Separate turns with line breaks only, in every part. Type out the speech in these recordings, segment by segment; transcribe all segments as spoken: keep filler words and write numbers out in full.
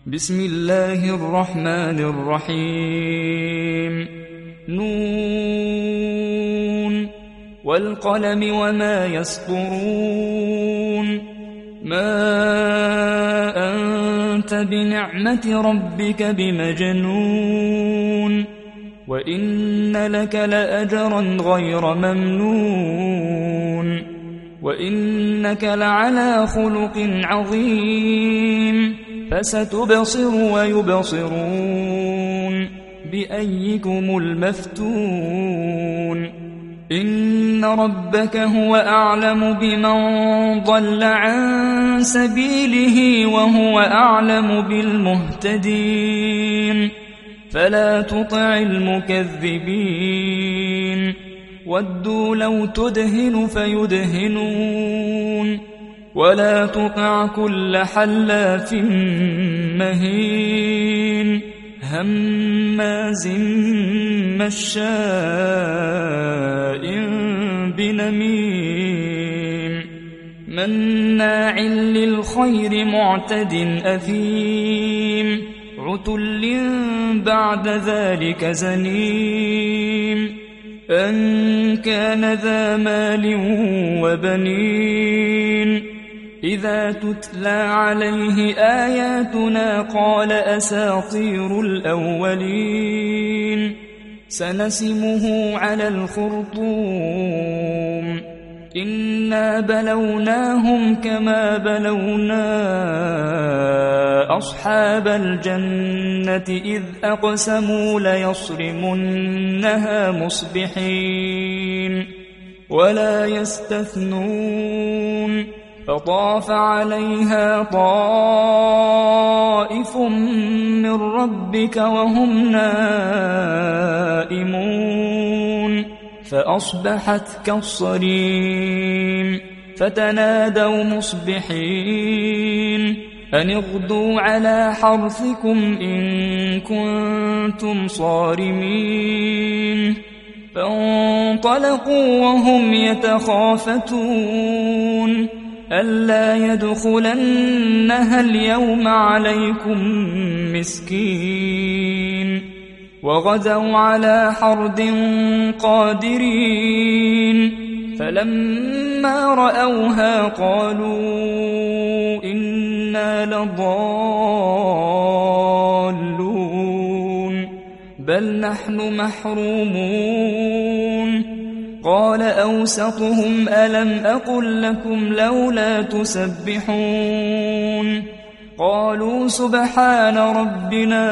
بسم الله الرحمن الرحيم. نون والقلم وما يسطرون. ما أنت بنعمة ربك بمجنون وإن لك لأجرا غير ممنون وإنك لعلى خلق عظيم فستبصر ويبصرون بأيكم المفتون. إن ربك هو أعلم بمن ضل عن سبيله وهو أعلم بالمهتدين فلا تطع المكذبين ودوا لو تدهن فيدهنون ولا تطع كل حلاف مهين هماز مشاء بنميم مناع للخير معتد أثيم عتل بعد ذلك زنيم أن كان ذا مال وبنين إذا تتلى عليه آياتنا قال أساطير الأولين سنسمه على الخرطوم إنا بلوناهم كما بلونا أصحاب الجنة إذ أقسموا ليصرمنها مصبحين ولا يستثنون فطاف عليها طائف من ربك وهم نائمون فأصبحت كالصريم فتنادوا مصبحين أن اغدوا على حرثكم إن كنتم صارمين فانطلقوا وهم يتخافتون ألا يدخلنها اليوم عليكم مسكين وغدوا على حرد قادرين فلما رأوها قالوا إنا لضالون بل نحن محرومون قال أوسطهم ألم أقل لكم لولا تسبحون قالوا سبحان ربنا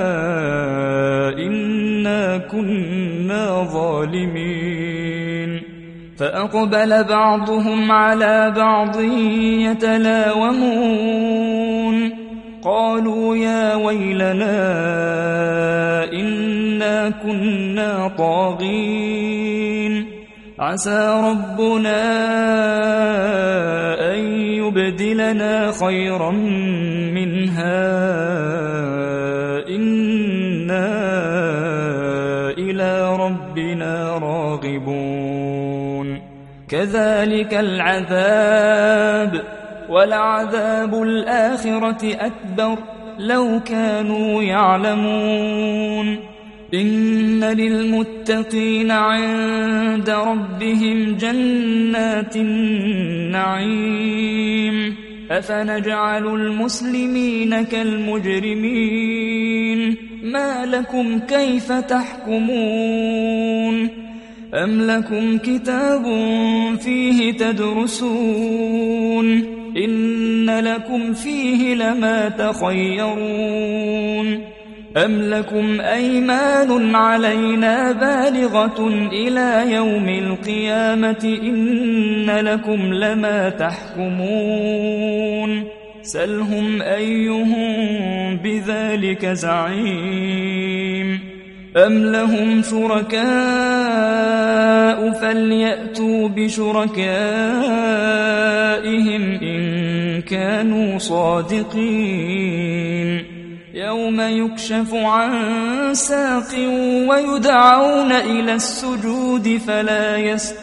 إنا كنا ظالمين فأقبل بعضهم على بعض يتلاومون قالوا يا ويلنا إنا كنا طاغين عسى ربنا أن يبدلنا خيرا منها إنا إلى ربنا راغبون كذلك العذاب ولعذاب الآخرة أكبر لو كانوا يعلمون إن للمتقين عند ربهم جنات النعيم أفنجعل المسلمين كالمجرمين ما لكم كيف تحكمون أم لكم كتاب فيه تدرسون إن لكم فيه لما تخيرون أم لكم أيمان علينا بالغة إلى يوم القيامة إن لكم لما تحكمون سلهم أيهم بذلك زعيم أم لهم شركاء فليأتوا بشركائهم إن كانوا صادقين يوم يكشف عن ساق ويدعون إلى السجود فلا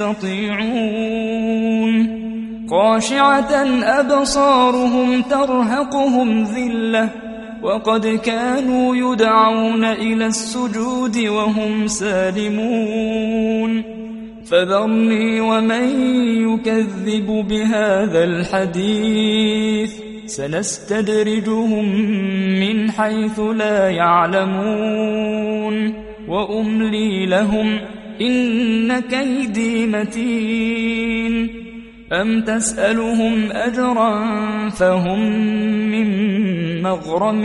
يستطيعون خاشعة أبصارهم ترهقهم ذلة وقد كانوا يدعون إلى السجود وهم سالمون فذرني ومن يكذب بهذا الحديث سنستدرجهم من حيث لا يعلمون وأملي لهم إن كيدي متين أم تسألهم أجرا فهم من مغرم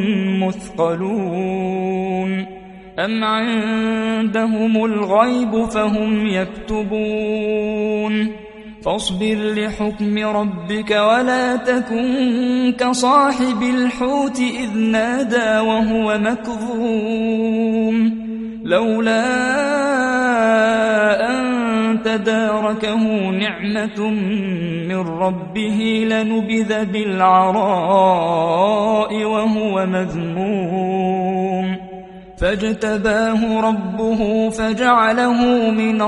مثقلون أم عندهم الغيب فهم يكتبون فاصبر لحكم ربك ولا تكن كصاحب الحوت إذ نادى وهو مكظوم لولا أن تداركه نعمة من ربه لنبذ بالعراء وهو مذموم فاجتباه ربه فجعله من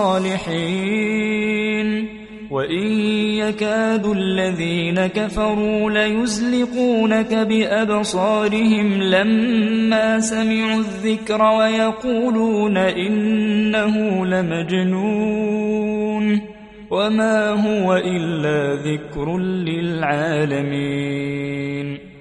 الصالحين وإن يكاد الذين كفروا ليزلقونك بأبصارهم لما سمعوا الذكر ويقولون إنه لمجنون وما هو إلا ذكر للعالمين.